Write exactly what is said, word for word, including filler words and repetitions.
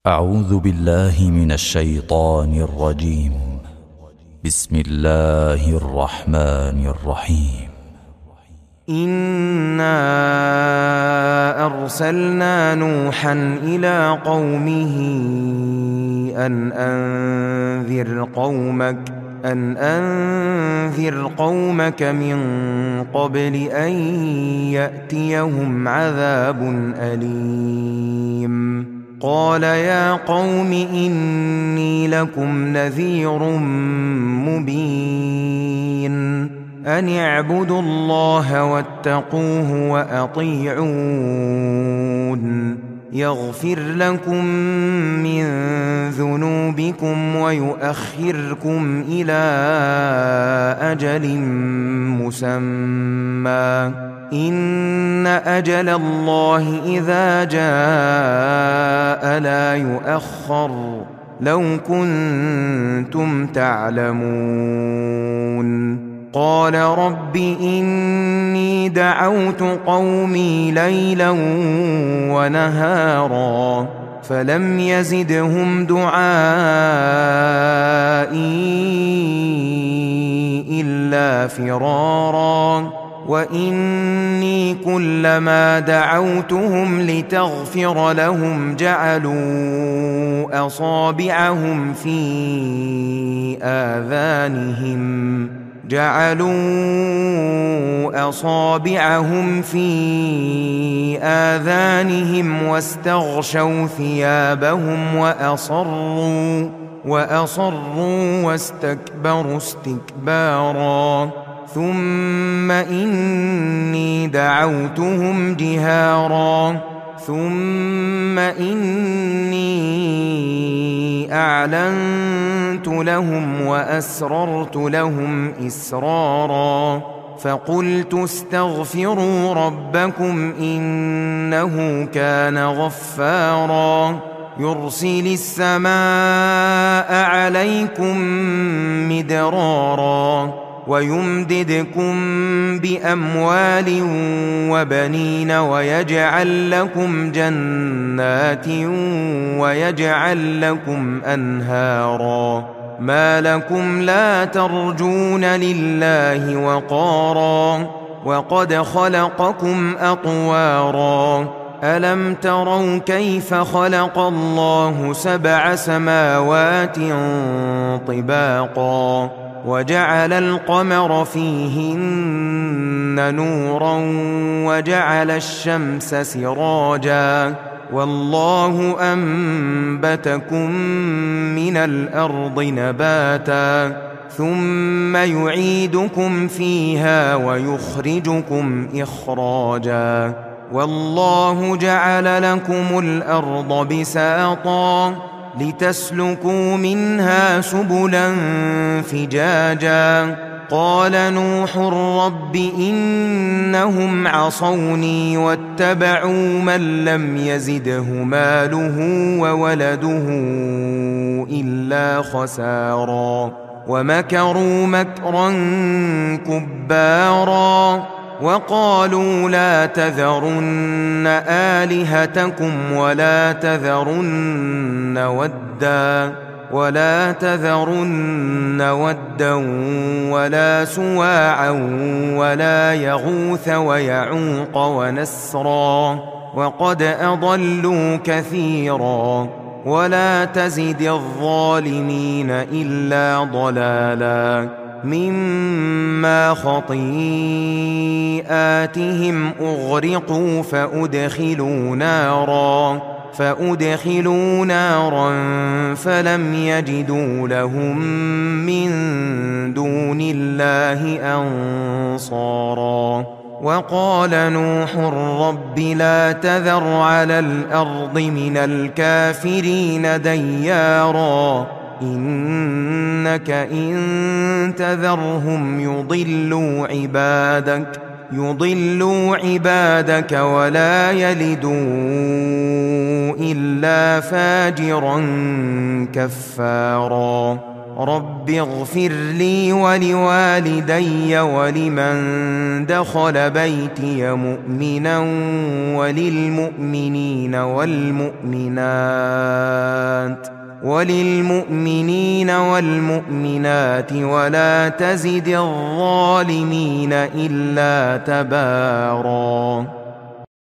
أعوذ بالله من الشيطان الرجيم. بسم الله الرحمن الرحيم. إنا أرسلنا نوحا إلى قومه أن أنذر قومك أن أنذر قومك من قبل أن يأتيهم عذاب أليم. قال يا قوم إني لكم نذير مبين أن اعبدوا الله واتقوه وأطيعون يغفر لكم من ذنوبكم ويؤخركم إلى أجل مسمى إن أجل الله إذا جاء لا يؤخر لو كنتم تعلمون. قال رب إني دعوت قومي ليلا ونهارا فلم يزدهم دعائي إلا فرارا وإني كلما دعوتهم لتغفر لهم جعلوا أصابعهم في آذانهم جعلوا أصابعهم في آذانهم واستغشوا ثيابهم وأصروا وأصروا واستكبروا استكبارا ثم إني دعوتهم جهارا ثم إني أعلنت لهم وأسررت لهم إسرارا فقلت استغفروا ربكم إنه كان غفارا يرسل السماء عليكم مدرارا ويمددكم بأموال وبنين ويجعل لكم جنات ويجعل لكم أنهارا ما لكم لا ترجون لله وقارا وقد خلقكم أطوارا ألم تروا كيف خلق الله سبع سماوات طباقا وجعل القمر فيهن نورا وجعل الشمس سراجا والله أنبتكم من الأرض نباتا ثم يعيدكم فيها ويخرجكم إخراجا والله جعل لكم الأرض بساطا لتسلكوا منها سبلا فجاجا قال نوح رب إنهم عصوني واتبعوا من لم يزده ماله وولده إلا خسارا ومكروا مكرا كبارا وقالوا لا تذرن آلهتكم ولا تذرن ودا ولا تذرن ودا ولا سواعا ولا يغوث ويعوق ونسرا وقد أضلوا كثيرا ولا تزد الظالمين إلا ضلالا مما خطيئاتهم أغرقوا فأدخلوا نارا فأدخلوا نارا فلم يجدوا لهم من دون الله أنصارا وقال نوح رب لا تذر على الأرض من الكافرين ديارا إنك إن تذرهم يضلوا عبادك يضلوا عبادك ولا يلدوا إلا فاجرا كفارا رب اغفر لي ولوالدي ولمن دخل بيتي مؤمنا وللمؤمنين والمؤمنات وللمؤمنين والمؤمنات ولا تزد الظالمين إلا تباراً